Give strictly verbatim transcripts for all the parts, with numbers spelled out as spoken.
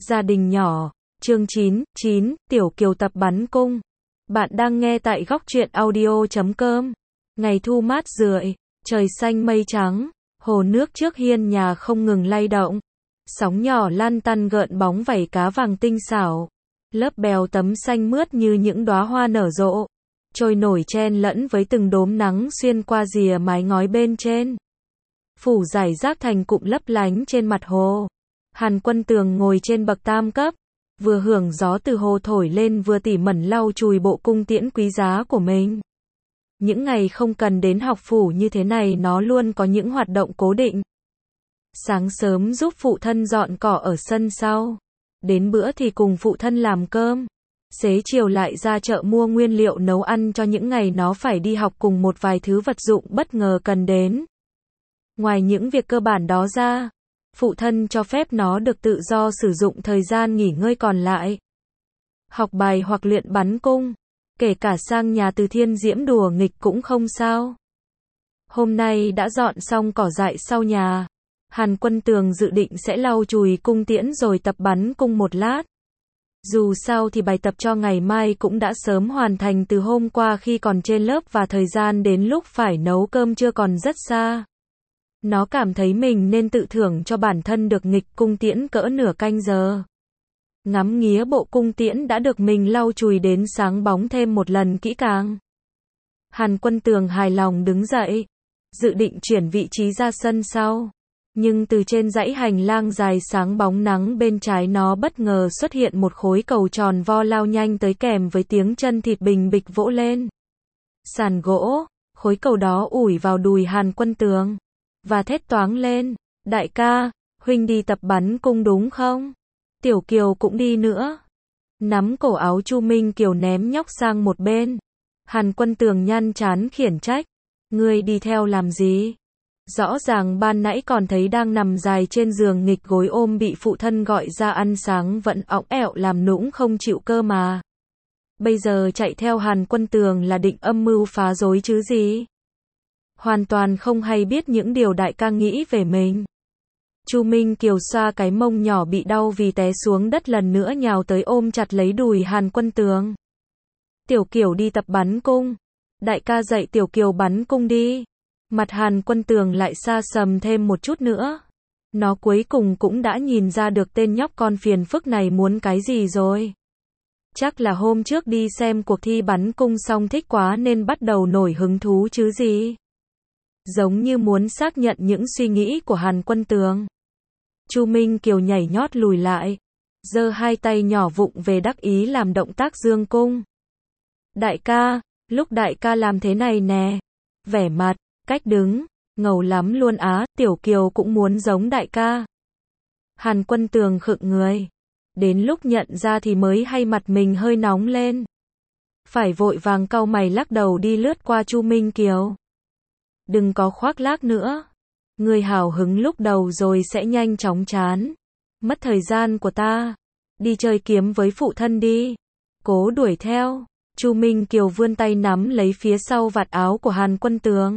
Gia đình nhỏ, chương chín, chín, Tiểu Kiều tập bắn cung. Bạn đang nghe tại góc truyện audio chấm com. Ngày thu mát rượi, trời xanh mây trắng, hồ nước trước hiên nhà không ngừng lay động. Sóng nhỏ lan tăn gợn bóng vảy cá vàng tinh xảo. Lớp bèo tấm xanh mướt như những đóa hoa nở rộ, trôi nổi chen lẫn với từng đốm nắng xuyên qua rìa mái ngói bên trên. Phủ rải rác thành cụm lấp lánh trên mặt hồ. Hàn Quân Tường ngồi trên bậc tam cấp, vừa hưởng gió từ hồ thổi lên vừa tỉ mẩn lau chùi bộ cung tiễn quý giá của mình. Những ngày không cần đến học phủ như thế này nó luôn có những hoạt động cố định. Sáng sớm giúp phụ thân dọn cỏ ở sân sau. Đến bữa thì cùng phụ thân làm cơm. Xế chiều lại ra chợ mua nguyên liệu nấu ăn cho những ngày nó phải đi học cùng một vài thứ vật dụng bất ngờ cần đến. Ngoài những việc cơ bản đó ra, phụ thân cho phép nó được tự do sử dụng thời gian nghỉ ngơi còn lại. Học bài hoặc luyện bắn cung, kể cả sang nhà Từ Thiên Diễm đùa nghịch cũng không sao. Hôm nay đã dọn xong cỏ dại sau nhà, Hàn Quân Tường dự định sẽ lau chùi cung tiễn rồi tập bắn cung một lát. Dù sao thì bài tập cho ngày mai cũng đã sớm hoàn thành từ hôm qua khi còn trên lớp và thời gian đến lúc phải nấu cơm trưa còn rất xa. Nó cảm thấy mình nên tự thưởng cho bản thân được nghịch cung tiễn cỡ nửa canh giờ. Ngắm nghía bộ cung tiễn đã được mình lau chùi đến sáng bóng thêm một lần kỹ càng. Hàn Quân Tường hài lòng đứng dậy, dự định chuyển vị trí ra sân sau. Nhưng từ trên dãy hành lang dài sáng bóng nắng bên trái nó bất ngờ xuất hiện một khối cầu tròn vo lao nhanh tới kèm với tiếng chân thịt bình bịch vỗ lên. Sàn gỗ, khối cầu đó ủi vào đùi Hàn Quân Tường. Và thét toáng lên, đại ca, huynh đi tập bắn cung đúng không? Tiểu Kiều cũng đi nữa. Nắm cổ áo Chu Minh Kiều ném nhóc sang một bên. Hàn Quân Tường nhăn trán khiển trách, ngươi đi theo làm gì? Rõ ràng ban nãy còn thấy đang nằm dài trên giường nghịch gối ôm bị phụ thân gọi ra ăn sáng vẫn õng ẹo làm nũng không chịu cơ mà. Bây giờ chạy theo Hàn Quân Tường là định âm mưu phá rối chứ gì? Hoàn toàn không hay biết những điều đại ca nghĩ về mình. Chu Minh Kiều xoa cái mông nhỏ bị đau vì té xuống đất lần nữa nhào tới ôm chặt lấy đùi Hàn Quân Tường. Tiểu Kiều đi tập bắn cung. Đại ca dạy Tiểu Kiều bắn cung đi. Mặt Hàn Quân Tường lại xa sầm thêm một chút nữa. Nó cuối cùng cũng đã nhìn ra được tên nhóc con phiền phức này muốn cái gì rồi. Chắc là hôm trước đi xem cuộc thi bắn cung xong thích quá nên bắt đầu nổi hứng thú chứ gì. Giống như muốn xác nhận những suy nghĩ của Hàn Quân Tường. Chu Minh Kiều nhảy nhót lùi lại, giơ hai tay nhỏ vụng về đắc ý làm động tác dương cung. Đại ca, lúc đại ca làm thế này nè, vẻ mặt, cách đứng, ngầu lắm luôn á, Tiểu Kiều cũng muốn giống đại ca. Hàn Quân Tường khựng người, đến lúc nhận ra thì mới hay mặt mình hơi nóng lên. Phải vội vàng cau mày lắc đầu đi lướt qua Chu Minh Kiều. Đừng có khoác lác nữa. Người hào hứng lúc đầu rồi sẽ nhanh chóng chán. Mất thời gian của ta. Đi chơi kiếm với phụ thân đi. Cố đuổi theo. Chu Minh Kiều vươn tay nắm lấy phía sau vạt áo của Hàn Quân Tường.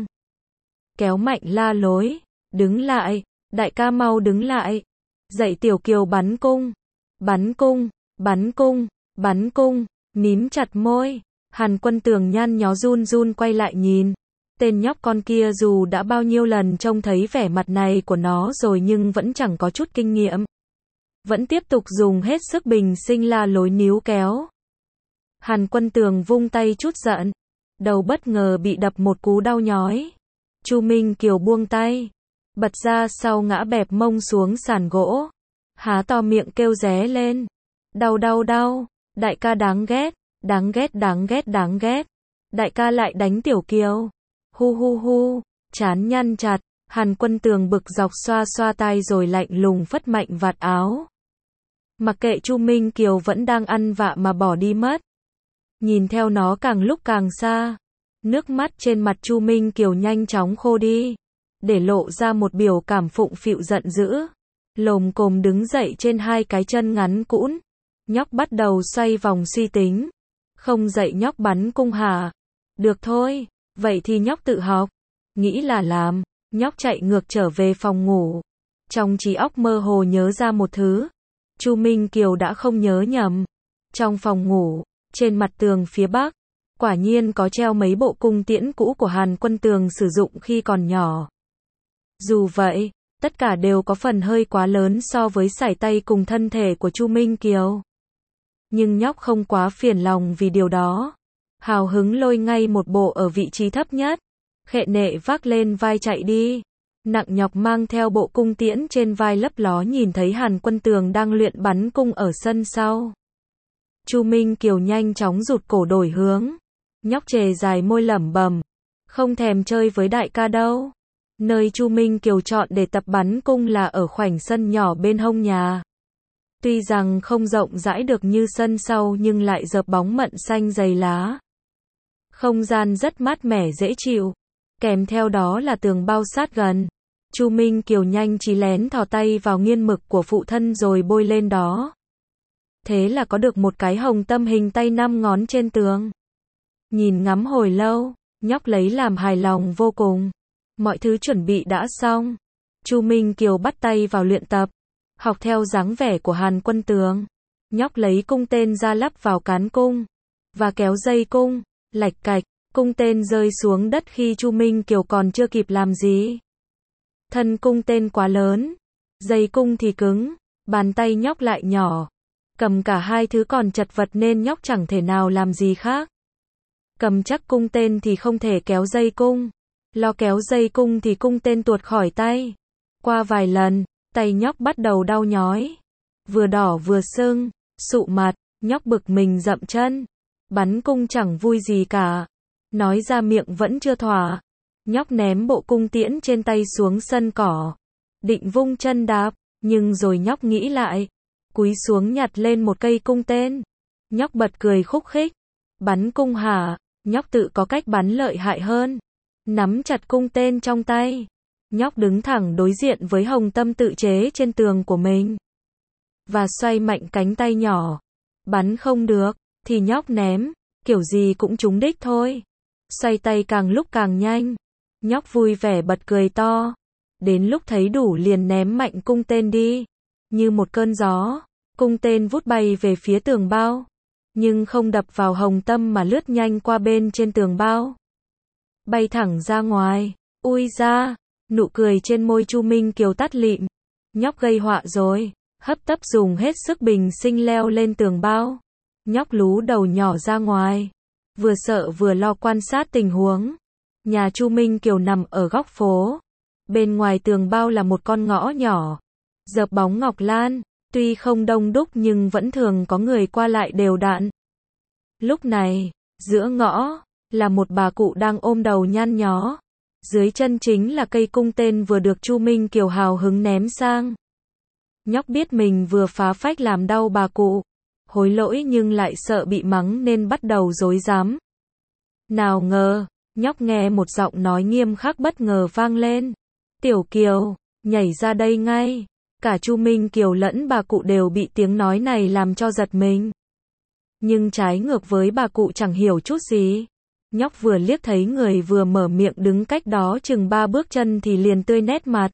Kéo mạnh la lối. Đứng lại. Đại ca mau đứng lại. Dạy Tiểu Kiều bắn cung. Bắn cung. Bắn cung. Bắn cung. Mím chặt môi. Hàn Quân Tường nhăn nhó run run quay lại nhìn. Tên nhóc con kia dù đã bao nhiêu lần trông thấy vẻ mặt này của nó rồi nhưng vẫn chẳng có chút kinh nghiệm. Vẫn tiếp tục dùng hết sức bình sinh la lối níu kéo. Hàn Quân Tường vung tay chút giận. Đầu bất ngờ bị đập một cú đau nhói. Chu Minh Kiều buông tay. Bật ra sau ngã bẹp mông xuống sàn gỗ. Há to miệng kêu ré lên. Đau đau đau. Đại ca đáng ghét. Đáng ghét đáng ghét đáng ghét. Đại ca lại đánh Tiểu Kiều. Hu hu hu, chán nhăn chặt, Hàn Quân Tường bực dọc xoa xoa tay rồi lạnh lùng phất mạnh vạt áo. Mặc kệ Chu Minh Kiều vẫn đang ăn vạ mà bỏ đi mất. Nhìn theo nó càng lúc càng xa, nước mắt trên mặt Chu Minh Kiều nhanh chóng khô đi, để lộ ra một biểu cảm phụng phịu giận dữ. Lồm cồm đứng dậy trên hai cái chân ngắn cũn, nhóc bắt đầu xoay vòng suy tính. Không dạy nhóc bắn cung hả? Được thôi. Vậy thì nhóc tự học. Nghĩ là làm, nhóc chạy ngược trở về phòng ngủ. Trong trí óc mơ hồ nhớ ra một thứ. Chu Minh Kiều đã không nhớ nhầm. Trong phòng ngủ, trên mặt tường phía bắc, quả nhiên có treo mấy bộ cung tiễn cũ của Hàn Quân Tường sử dụng khi còn nhỏ. Dù vậy, tất cả đều có phần hơi quá lớn so với sải tay cùng thân thể của Chu Minh Kiều. Nhưng nhóc không quá phiền lòng vì điều đó. Hào hứng lôi ngay một bộ ở vị trí thấp nhất. Khệ nệ vác lên vai chạy đi. Nặng nhọc mang theo bộ cung tiễn trên vai lấp ló nhìn thấy Hàn Quân Tường đang luyện bắn cung ở sân sau. Chu Minh Kiều nhanh chóng rụt cổ đổi hướng. Nhóc chề dài môi lẩm bẩm. Không thèm chơi với đại ca đâu. Nơi Chu Minh Kiều chọn để tập bắn cung là ở khoảnh sân nhỏ bên hông nhà. Tuy rằng không rộng rãi được như sân sau nhưng lại dợp bóng mận xanh dày lá. Không gian rất mát mẻ dễ chịu. Kèm theo đó là tường bao sát gần. Chu Minh Kiều nhanh trí lén thò tay vào nghiên mực của phụ thân rồi bôi lên đó. Thế là có được một cái hồng tâm hình tay năm ngón trên tường. Nhìn ngắm hồi lâu, nhóc lấy làm hài lòng vô cùng. Mọi thứ chuẩn bị đã xong. Chu Minh Kiều bắt tay vào luyện tập. Học theo dáng vẻ của Hàn Quân Tường. Nhóc lấy cung tên ra lắp vào cán cung. Và kéo dây cung. Lạch cạch, cung tên rơi xuống đất khi Chu Minh Kiều còn chưa kịp làm gì. Thân cung tên quá lớn. Dây cung thì cứng. Bàn tay nhóc lại nhỏ. Cầm cả hai thứ còn chật vật nên nhóc chẳng thể nào làm gì khác. Cầm chắc cung tên thì không thể kéo dây cung. Lo kéo dây cung thì cung tên tuột khỏi tay. Qua vài lần, tay nhóc bắt đầu đau nhói. Vừa đỏ vừa sưng, sụ mặt, nhóc bực mình dậm chân. Bắn cung chẳng vui gì cả. Nói ra miệng vẫn chưa thỏa. Nhóc ném bộ cung tiễn trên tay xuống sân cỏ. Định vung chân đạp, nhưng rồi nhóc nghĩ lại. Cúi xuống nhặt lên một cây cung tên. Nhóc bật cười khúc khích. Bắn cung hả? Nhóc tự có cách bắn lợi hại hơn. Nắm chặt cung tên trong tay. Nhóc đứng thẳng đối diện với hồng tâm tự chế trên tường của mình. Và xoay mạnh cánh tay nhỏ. Bắn không được, thì nhóc ném. Kiểu gì cũng trúng đích thôi. Xoay tay càng lúc càng nhanh. Nhóc vui vẻ bật cười to. Đến lúc thấy đủ liền ném mạnh cung tên đi. Như một cơn gió, cung tên vút bay về phía tường bao. Nhưng không đập vào hồng tâm mà lướt nhanh qua bên trên tường bao. Bay thẳng ra ngoài. Ui ra, nụ cười trên môi Chu Minh Kiều tắt lịm. Nhóc gây họa rồi. Hấp tấp dùng hết sức bình sinh leo lên tường bao. Nhóc lú đầu nhỏ ra ngoài. Vừa sợ vừa lo quan sát tình huống. Nhà Chu Minh Kiều nằm ở góc phố. Bên ngoài tường bao là một con ngõ nhỏ. Dợp bóng ngọc lan. Tuy không đông đúc nhưng vẫn thường có người qua lại đều đặn. Lúc này, giữa ngõ, là một bà cụ đang ôm đầu nhăn nhó. Dưới chân chính là cây cung tên vừa được Chu Minh Kiều hào hứng ném sang. Nhóc biết mình vừa phá phách làm đau bà cụ. Hối lỗi nhưng lại sợ bị mắng nên bắt đầu rối rắm. Nào ngờ, nhóc nghe một giọng nói nghiêm khắc bất ngờ vang lên. Tiểu Kiều, nhảy ra đây ngay. Cả Chu Minh Kiều lẫn bà cụ đều bị tiếng nói này làm cho giật mình. Nhưng trái ngược với bà cụ chẳng hiểu chút gì. Nhóc vừa liếc thấy người vừa mở miệng đứng cách đó chừng ba bước chân thì liền tươi nét mặt.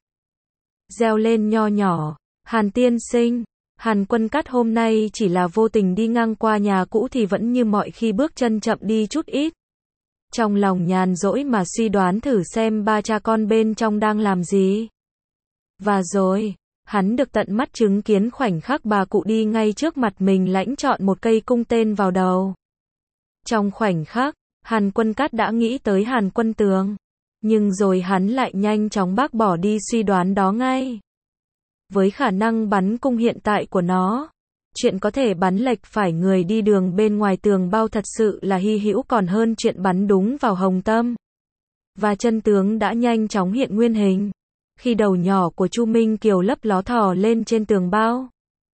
Reo lên nho nhỏ. Hàn tiên sinh. Hàn Quân Cát hôm nay chỉ là vô tình đi ngang qua nhà cũ thì vẫn như mọi khi bước chân chậm đi chút ít. Trong lòng nhàn rỗi mà suy đoán thử xem ba cha con bên trong đang làm gì. Và rồi, hắn được tận mắt chứng kiến khoảnh khắc bà cụ đi ngay trước mặt mình lãnh chọn một cây cung tên vào đầu. Trong khoảnh khắc, Hàn Quân Cát đã nghĩ tới Hàn Quân Tường. Nhưng rồi hắn lại nhanh chóng bác bỏ đi suy đoán đó ngay. Với khả năng bắn cung hiện tại của nó, chuyện có thể bắn lệch phải người đi đường bên ngoài tường bao thật sự là hy hữu còn hơn chuyện bắn đúng vào hồng tâm. Và chân tướng đã nhanh chóng hiện nguyên hình. Khi đầu nhỏ của Chu Minh Kiều lấp ló thò lên trên tường bao.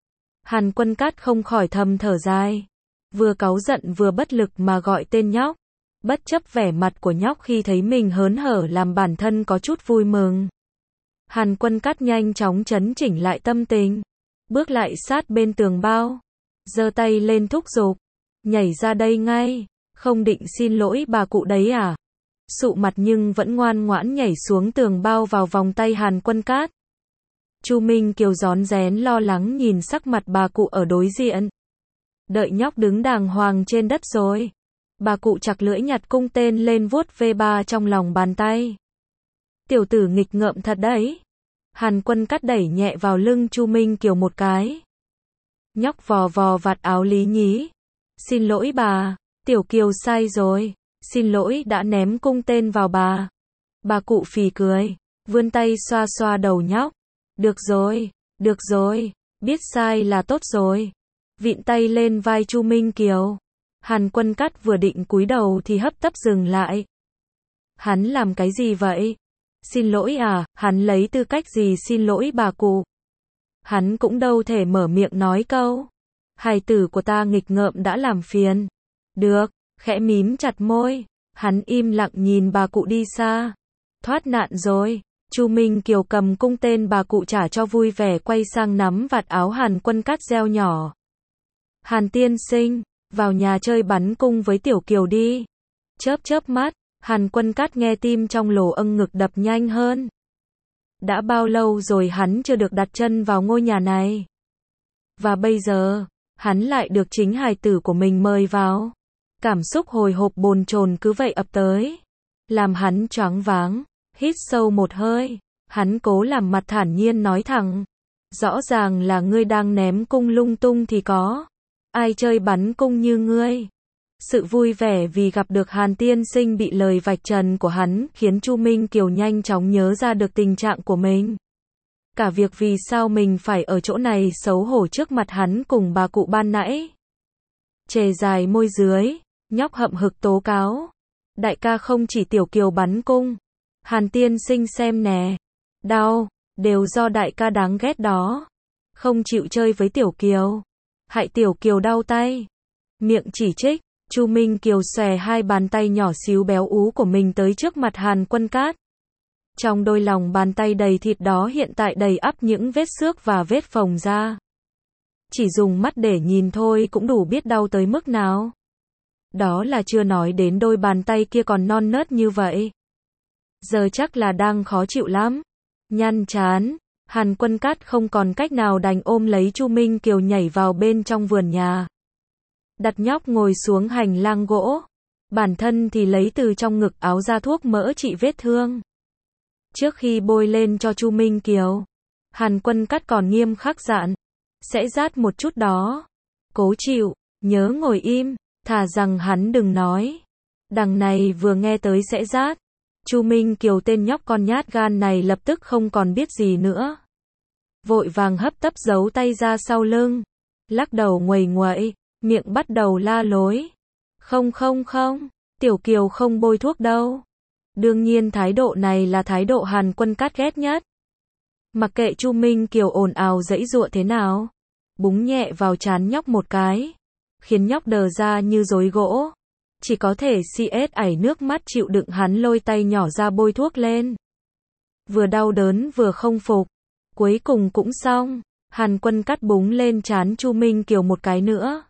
Hàn Quân Cát không khỏi thầm thở dài. Vừa cáu giận vừa bất lực mà gọi tên nhóc. Bất chấp vẻ mặt của nhóc khi thấy mình hớn hở làm bản thân có chút vui mừng. Hàn Quân Cát nhanh chóng chấn chỉnh lại tâm tình. Bước lại sát bên tường bao. Giơ tay lên thúc giục. Nhảy ra đây ngay. Không định xin lỗi bà cụ đấy à? Sụ mặt nhưng vẫn ngoan ngoãn nhảy xuống tường bao vào vòng tay Hàn Quân Cát. Chu Minh Kiều rón rén lo lắng nhìn sắc mặt bà cụ ở đối diện. Đợi nhóc đứng đàng hoàng trên đất rồi. Bà cụ chặt lưỡi nhặt cung tên lên vuốt ve ba trong lòng bàn tay. Tiểu tử nghịch ngợm thật đấy. Hàn Quân Cát đẩy nhẹ vào lưng Chu Minh Kiều một cái. Nhóc vò vò vạt áo Lý Nhí. Xin lỗi bà, Tiểu Kiều sai rồi. Xin lỗi đã ném cung tên vào bà. Bà cụ phì cười, vươn tay xoa xoa đầu nhóc. Được rồi, được rồi, biết sai là tốt rồi. Vịn tay lên vai Chu Minh Kiều. Hàn Quân Cát vừa định cúi đầu thì hấp tấp dừng lại. Hắn làm cái gì vậy? Xin lỗi à, hắn lấy tư cách gì xin lỗi bà cụ? Hắn cũng đâu thể mở miệng nói câu. Hài tử của ta nghịch ngợm đã làm phiền. Được, khẽ mím chặt môi. Hắn im lặng nhìn bà cụ đi xa. Thoát nạn rồi. Chu Minh Kiều cầm cung tên bà cụ trả cho vui vẻ quay sang nắm vạt áo Hàn Quân Cát reo nhỏ. Hàn tiên sinh, vào nhà chơi bắn cung với Tiểu Kiều đi. Chớp chớp mắt, Hàn Quân Cát nghe tim trong lỗ âng ngực đập nhanh hơn. Đã bao lâu rồi hắn chưa được đặt chân vào ngôi nhà này. Và bây giờ, hắn lại được chính hài tử của mình mời vào. Cảm xúc hồi hộp bồn chồn cứ vậy ập tới. Làm hắn choáng váng, hít sâu một hơi. Hắn cố làm mặt thản nhiên nói thẳng. Rõ ràng là ngươi đang ném cung lung tung thì có. Ai chơi bắn cung như ngươi? Sự vui vẻ vì gặp được Hàn tiên sinh bị lời vạch trần của hắn khiến Chu Minh Kiều nhanh chóng nhớ ra được tình trạng của mình. Cả việc vì sao mình phải ở chỗ này xấu hổ trước mặt hắn cùng bà cụ ban nãy. Chề dài môi dưới, nhóc hậm hực tố cáo. Đại ca không chỉ Tiểu Kiều bắn cung. Hàn tiên sinh xem nè. Đau, đều do đại ca đáng ghét đó. Không chịu chơi với Tiểu Kiều. Hại Tiểu Kiều đau tay. Miệng chỉ trích. Chu Minh Kiều xòe hai bàn tay nhỏ xíu béo ú của mình tới trước mặt Hàn Quân Cát. Trong đôi lòng bàn tay đầy thịt đó hiện tại đầy ắp những vết xước và vết phồng ra. Chỉ dùng mắt để nhìn thôi cũng đủ biết đau tới mức nào. Đó là chưa nói đến đôi bàn tay kia còn non nớt như vậy. Giờ chắc là đang khó chịu lắm. Nhăn chán, Hàn Quân Cát không còn cách nào đành ôm lấy Chu Minh Kiều nhảy vào bên trong vườn nhà. Đặt nhóc ngồi xuống hành lang gỗ. Bản thân thì lấy từ trong ngực áo ra thuốc mỡ trị vết thương. Trước khi bôi lên cho Chu Minh Kiều, Hàn Quân Cát còn nghiêm khắc dặn. Sẽ rát một chút đó. Cố chịu, nhớ ngồi im, thà rằng hắn đừng nói. Đằng này vừa nghe tới sẽ rát. Chu Minh Kiều tên nhóc con nhát gan này lập tức không còn biết gì nữa. Vội vàng hấp tấp giấu tay ra sau lưng. Lắc đầu nguầy nguậy. Miệng bắt đầu la lối. Không không không, Tiểu Kiều không bôi thuốc đâu. Đương nhiên thái độ này là thái độ Hàn Quân Cát ghét nhất. Mặc kệ Chu Minh Kiều ồn ào giãy giụa thế nào, búng nhẹ vào trán nhóc một cái, khiến nhóc đờ ra như rối gỗ. Chỉ có thể xê ét ảy nước mắt chịu đựng hắn lôi tay nhỏ ra bôi thuốc lên. Vừa đau đớn vừa không phục. Cuối cùng cũng xong, Hàn Quân Cát búng lên trán Chu Minh Kiều một cái nữa.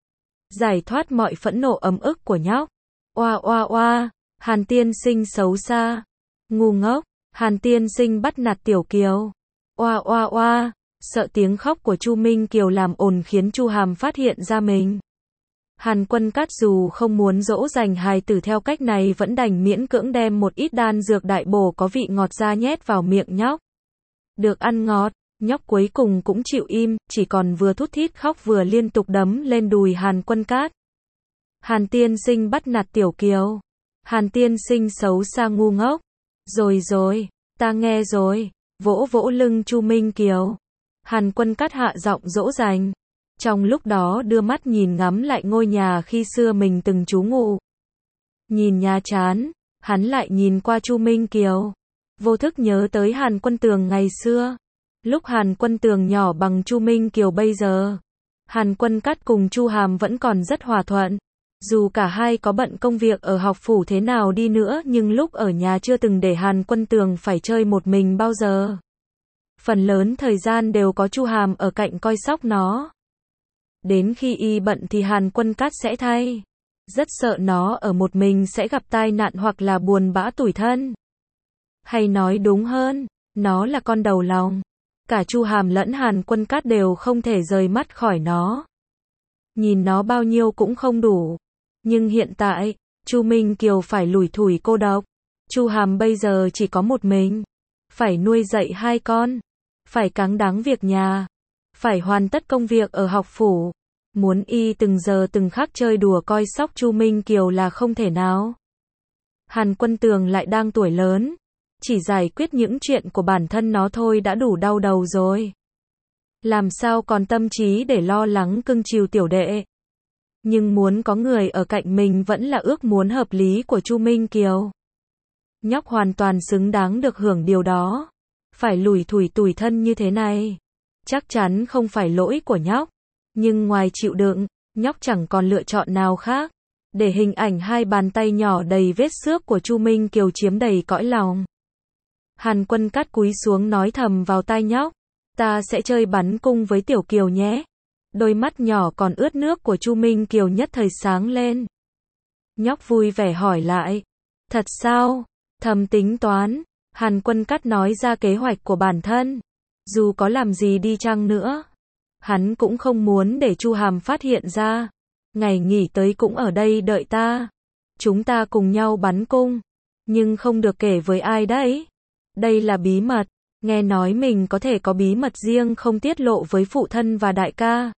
Giải thoát mọi phẫn nộ ấm ức của nhóc. Oa oa oa, Hàn tiên sinh xấu xa. Ngu ngốc, Hàn tiên sinh bắt nạt Tiểu Kiều. Oa oa oa, sợ tiếng khóc của Chu Minh Kiều làm ồn khiến Chu Hàm phát hiện ra mình. Hàn Quân Cát dù không muốn dỗ dành hài tử theo cách này vẫn đành miễn cưỡng đem một ít đan dược đại bổ có vị ngọt ra nhét vào miệng nhóc. Được ăn ngọt, nhóc cuối cùng cũng chịu im, chỉ còn vừa thút thít khóc vừa liên tục đấm lên đùi Hàn Quân Cát. Hàn tiên sinh bắt nạt Tiểu Kiều. Hàn tiên sinh xấu xa ngu ngốc. Rồi rồi, ta nghe rồi. Vỗ vỗ lưng Chu Minh Kiều. Hàn Quân Cát hạ giọng dỗ dành. Trong lúc đó đưa mắt nhìn ngắm lại ngôi nhà khi xưa mình từng trú ngụ. Nhìn nhà chán, hắn lại nhìn qua Chu Minh Kiều. Vô thức nhớ tới Hàn Quân Tường ngày xưa. Lúc Hàn Quân Tường nhỏ bằng Chu Minh Kiều bây giờ. Hàn Quân Cát cùng Chu Hàm vẫn còn rất hòa thuận. Dù cả hai có bận công việc ở học phủ thế nào đi nữa nhưng lúc ở nhà chưa từng để Hàn Quân Tường phải chơi một mình bao giờ. Phần lớn thời gian đều có Chu Hàm ở cạnh coi sóc nó. Đến khi y bận thì Hàn Quân Cát sẽ thay. Rất sợ nó ở một mình sẽ gặp tai nạn hoặc là buồn bã tủi thân. Hay nói đúng hơn, nó là con đầu lòng. Cả Chu Hàm lẫn Hàn Quân Cát đều không thể rời mắt khỏi nó. Nhìn nó bao nhiêu cũng không đủ. Nhưng hiện tại, Chu Minh Kiều phải lủi thủi cô độc. Chu Hàm bây giờ chỉ có một mình. Phải nuôi dạy hai con. Phải cáng đáng việc nhà. Phải hoàn tất công việc ở học phủ. Muốn y từng giờ từng khắc chơi đùa coi sóc Chu Minh Kiều là không thể nào. Hàn Quân Tường lại đang tuổi lớn. Chỉ giải quyết những chuyện của bản thân nó thôi đã đủ đau đầu rồi. Làm sao còn tâm trí để lo lắng cưng chiều tiểu đệ. Nhưng muốn có người ở cạnh mình vẫn là ước muốn hợp lý của Chu Minh Kiều. Nhóc hoàn toàn xứng đáng được hưởng điều đó. Phải lủi thủi tủi thân như thế này. Chắc chắn không phải lỗi của nhóc. Nhưng ngoài chịu đựng, nhóc chẳng còn lựa chọn nào khác. Để hình ảnh hai bàn tay nhỏ đầy vết xước của Chu Minh Kiều chiếm đầy cõi lòng. Hàn Quân Cát cúi xuống nói thầm vào tai nhóc. Ta sẽ chơi bắn cung với Tiểu Kiều nhé. Đôi mắt nhỏ còn ướt nước của Chu Minh Kiều nhất thời sáng lên. Nhóc vui vẻ hỏi lại. Thật sao? Thầm tính toán. Hàn Quân Cát nói ra kế hoạch của bản thân. Dù có làm gì đi chăng nữa, hắn cũng không muốn để Chu Hàm phát hiện ra. Ngày nghỉ tới cũng ở đây đợi ta. Chúng ta cùng nhau bắn cung. Nhưng không được kể với ai đấy. Đây là bí mật. Nghe nói mình có thể có bí mật riêng không tiết lộ với phụ thân và đại ca.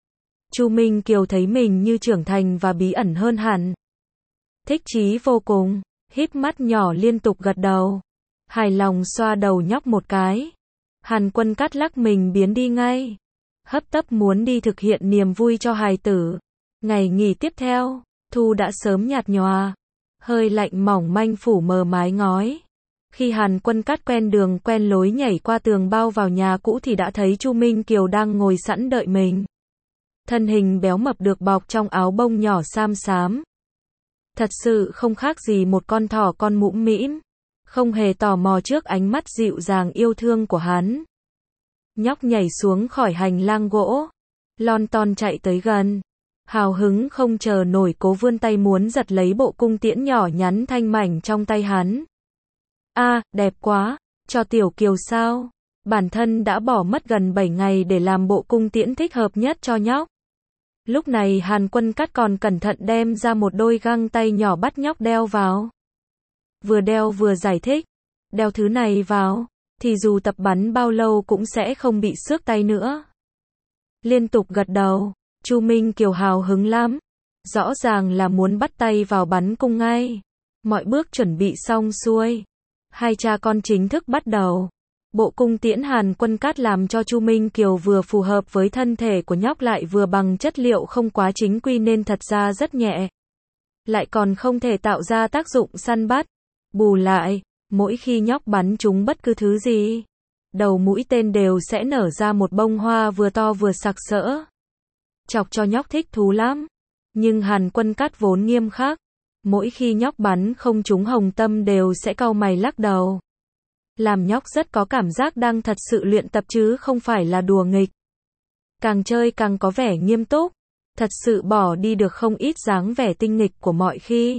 Chu Minh Kiều thấy mình như trưởng thành và bí ẩn hơn hẳn. Thích chí vô cùng, híp mắt nhỏ liên tục gật đầu. Hài lòng xoa đầu nhóc một cái. Hàn Quân Cát lắc mình biến đi ngay. Hấp tấp muốn đi thực hiện niềm vui cho hài tử. Ngày nghỉ tiếp theo, thu đã sớm nhạt nhòa. Hơi lạnh mỏng manh phủ mờ mái ngói. Khi Hàn Quân Cát quen đường quen lối nhảy qua tường bao vào nhà cũ thì đã thấy Chu Minh Kiều đang ngồi sẵn đợi mình. Thân hình béo mập được bọc trong áo bông nhỏ sam xám. Thật sự không khác gì một con thỏ con mũm mĩm. Không hề tò mò trước ánh mắt dịu dàng yêu thương của hắn. Nhóc nhảy xuống khỏi hành lang gỗ. Lon ton chạy tới gần. Hào hứng không chờ nổi cố vươn tay muốn giật lấy bộ cung tiễn nhỏ nhắn thanh mảnh trong tay hắn. A, à, đẹp quá, cho Tiểu Kiều sao? Bản thân đã bỏ mất gần bảy ngày để làm bộ cung tiễn thích hợp nhất cho nhóc. Lúc này Hàn Quân Cát còn cẩn thận đem ra một đôi găng tay nhỏ bắt nhóc đeo vào. Vừa đeo vừa giải thích, đeo thứ này vào, thì dù tập bắn bao lâu cũng sẽ không bị xước tay nữa. Liên tục gật đầu, Chu Minh Kiều hào hứng lắm. Rõ ràng là muốn bắt tay vào bắn cung ngay. Mọi bước chuẩn bị xong xuôi. Hai cha con chính thức bắt đầu. Bộ cung tiễn Hàn Quân Cát làm cho Chu Minh Kiều vừa phù hợp với thân thể của nhóc lại vừa bằng chất liệu không quá chính quy nên thật ra rất nhẹ. Lại còn không thể tạo ra tác dụng săn bắt. Bù lại, mỗi khi nhóc bắn trúng bất cứ thứ gì, đầu mũi tên đều sẽ nở ra một bông hoa vừa to vừa sặc sỡ. Chọc cho nhóc thích thú lắm. Nhưng Hàn Quân Cát vốn nghiêm khắc. Mỗi khi nhóc bắn không trúng hồng tâm đều sẽ cau mày lắc đầu. Làm nhóc rất có cảm giác đang thật sự luyện tập chứ không phải là đùa nghịch. Càng chơi càng có vẻ nghiêm túc. Thật sự bỏ đi được không ít dáng vẻ tinh nghịch của mọi khi.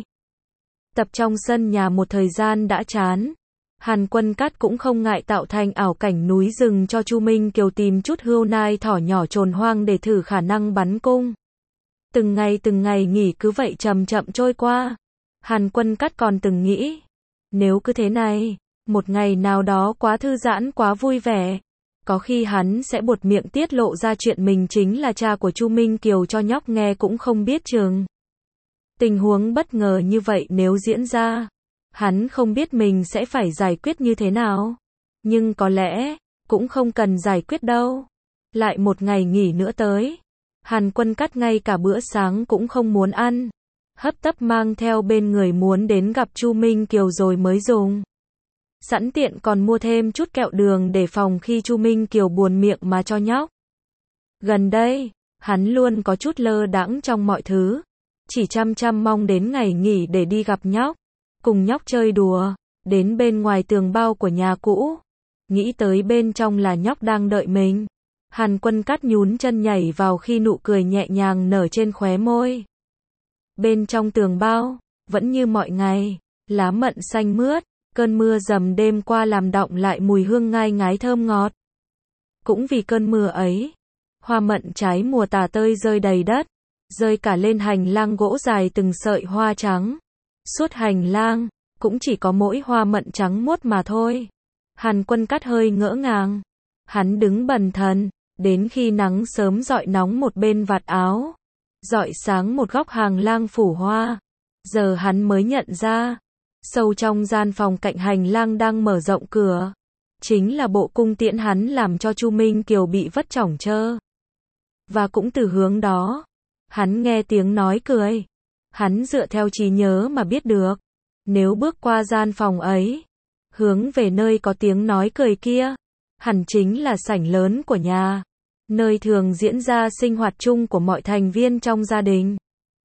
Tập trong sân nhà một thời gian đã chán. Hàn Quân Cát cũng không ngại tạo thành ảo cảnh núi rừng cho Chu Minh Kiều tìm chút hươu nai thỏ nhỏ trồn hoang để thử khả năng bắn cung. Từng ngày từng ngày nghỉ cứ vậy chậm chậm trôi qua. Hàn Quân Cát còn từng nghĩ, nếu cứ thế này, một ngày nào đó quá thư giãn quá vui vẻ, có khi hắn sẽ buột miệng tiết lộ ra chuyện mình chính là cha của Chu Minh Kiều cho nhóc nghe cũng không biết chừng. Tình huống bất ngờ như vậy nếu diễn ra, hắn không biết mình sẽ phải giải quyết như thế nào. Nhưng có lẽ, cũng không cần giải quyết đâu. Lại một ngày nghỉ nữa tới. Hàn Quân Cát ngay cả bữa sáng cũng không muốn ăn. Hấp tấp mang theo bên người muốn đến gặp Chu Minh Kiều rồi mới dùng. Sẵn tiện còn mua thêm chút kẹo đường để phòng khi Chu Minh Kiều buồn miệng mà cho nhóc. Gần đây, hắn luôn có chút lơ đãng trong mọi thứ. Chỉ chăm chăm mong đến ngày nghỉ để đi gặp nhóc. Cùng nhóc chơi đùa. Đến bên ngoài tường bao của nhà cũ. Nghĩ tới bên trong là nhóc đang đợi mình. Hàn Quân Cát nhún chân nhảy vào khi nụ cười nhẹ nhàng nở trên khóe môi. Bên trong tường bao, vẫn như mọi ngày, lá mận xanh mướt, cơn mưa dầm đêm qua làm đọng lại mùi hương ngai ngái thơm ngọt. Cũng vì cơn mưa ấy, hoa mận trái mùa tà tơi rơi đầy đất, rơi cả lên hành lang gỗ dài từng sợi hoa trắng. Suốt hành lang, cũng chỉ có mỗi hoa mận trắng muốt mà thôi. Hàn Quân Cát hơi ngỡ ngàng. Hắn đứng bần thần, đến khi nắng sớm rọi nóng một bên vạt áo, rọi sáng một góc hành lang phủ hoa. Giờ hắn mới nhận ra, sâu trong gian phòng cạnh hành lang đang mở rộng cửa, chính là bộ cung tiễn hắn làm cho Chu Minh Kiều bị vất chỏng trơ. Và cũng từ hướng đó, hắn nghe tiếng nói cười. Hắn dựa theo trí nhớ mà biết được, nếu bước qua gian phòng ấy, hướng về nơi có tiếng nói cười kia, hẳn chính là sảnh lớn của nhà, nơi thường diễn ra sinh hoạt chung của mọi thành viên trong gia đình.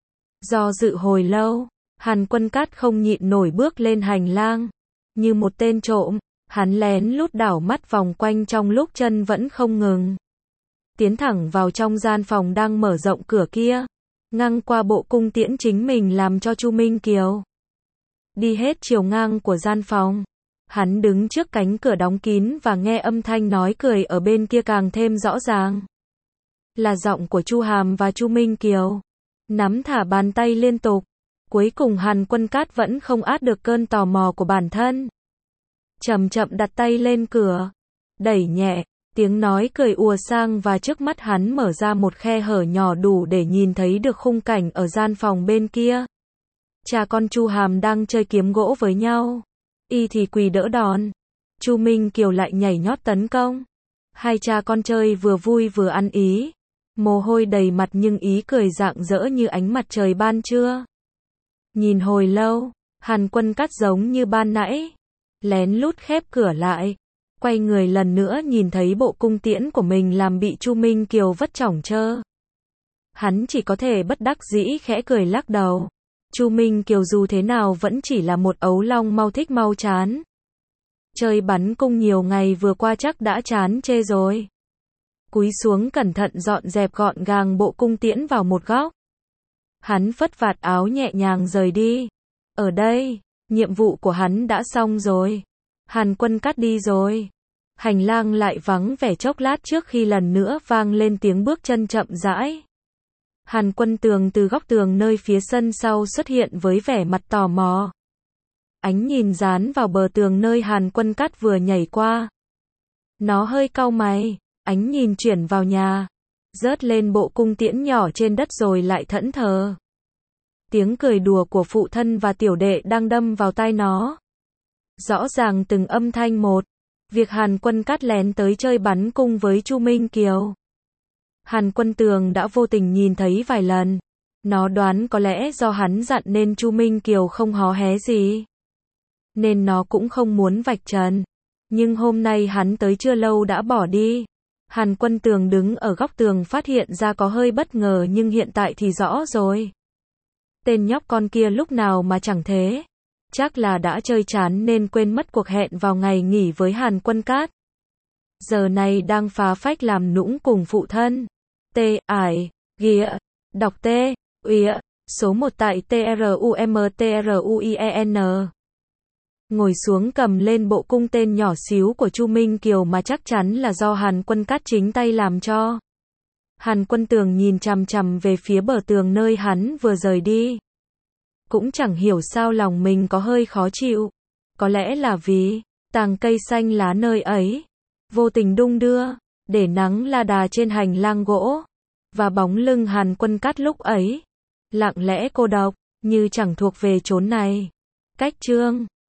Do dự hồi lâu, Hàn Quân Cát không nhịn nổi bước lên hành lang. Như một tên trộm, hắn lén lút đảo mắt vòng quanh trong lúc chân vẫn không ngừng. Tiến thẳng vào trong gian phòng đang mở rộng cửa kia, ngang qua bộ cung tiễn chính mình làm cho Chu Minh Kiều. Đi hết chiều ngang của gian phòng, hắn đứng trước cánh cửa đóng kín và nghe âm thanh nói cười ở bên kia càng thêm rõ ràng. Là giọng của Chu Hàm và Chu Minh Kiều. Nắm thả bàn tay liên tục. Cuối cùng Hàn Quân Cát vẫn không át được cơn tò mò của bản thân. Chậm chậm đặt tay lên cửa, đẩy nhẹ, tiếng nói cười ùa sang và trước mắt hắn mở ra một khe hở nhỏ đủ để nhìn thấy được khung cảnh ở gian phòng bên kia. Cha con Chu Hàm đang chơi kiếm gỗ với nhau. Y thì quỳ đỡ đòn. Chu Minh Kiều lại nhảy nhót tấn công. Hai cha con chơi vừa vui vừa ăn ý. Mồ hôi đầy mặt nhưng ý cười rạng rỡ như ánh mặt trời ban trưa. Nhìn hồi lâu, Hàn Quân Cát giống như ban nãy, lén lút khép cửa lại, quay người lần nữa nhìn thấy bộ cung tiễn của mình làm bị Chu Minh Kiều vất chỏng trơ. Hắn chỉ có thể bất đắc dĩ khẽ cười lắc đầu. Chu Minh Kiều dù thế nào vẫn chỉ là một ấu long mau thích mau chán. Chơi bắn cung nhiều ngày vừa qua chắc đã chán chê rồi. Cúi xuống cẩn thận dọn dẹp gọn gàng bộ cung tiễn vào một góc. Hắn phất vạt áo nhẹ nhàng rời đi. Ở đây, nhiệm vụ của hắn đã xong rồi. Hàn Quân Cát đi rồi. Hành lang lại vắng vẻ chốc lát trước khi lần nữa vang lên tiếng bước chân chậm rãi. Hàn Quân Tường từ góc tường nơi phía sân sau xuất hiện với vẻ mặt tò mò. Ánh nhìn dán vào bờ tường nơi Hàn Quân Cát vừa nhảy qua. Nó hơi cau mày, ánh nhìn chuyển vào nhà, rớt lên bộ cung tiễn nhỏ trên đất rồi lại thẫn thờ. Tiếng cười đùa của phụ thân và tiểu đệ đang đâm vào tai nó. Rõ ràng từng âm thanh một. Việc Hàn Quân Cát lén tới chơi bắn cung với Chu Minh Kiều. Hàn Quân Tường đã vô tình nhìn thấy vài lần. Nó đoán có lẽ do hắn dặn nên Chu Minh Kiều không hó hé gì, nên nó cũng không muốn vạch trần. Nhưng hôm nay hắn tới chưa lâu đã bỏ đi. Hàn Quân Tường đứng ở góc tường phát hiện ra có hơi bất ngờ nhưng hiện tại thì rõ rồi. Tên nhóc con kia lúc nào mà chẳng thế. Chắc là đã chơi chán nên quên mất cuộc hẹn vào ngày nghỉ với Hàn Quân Cát. Giờ này đang phá phách làm nũng cùng phụ thân. T, ải, ghịa, đọc T, uýa, số một tại T R U M T R U I E N. Ngồi xuống cầm lên bộ cung tên nhỏ xíu của Chu Minh Kiều mà chắc chắn là do Hàn Quân Cát chính tay làm cho. Hàn Quân Tường nhìn chằm chằm về phía bờ tường nơi hắn vừa rời đi. Cũng chẳng hiểu sao lòng mình có hơi khó chịu. Có lẽ là vì tàng cây xanh lá nơi ấy vô tình đung đưa, để nắng la đà trên hành lang gỗ, và bóng lưng Hàn Quân Cát lúc ấy lặng lẽ cô độc, như chẳng thuộc về chốn này. Cách chương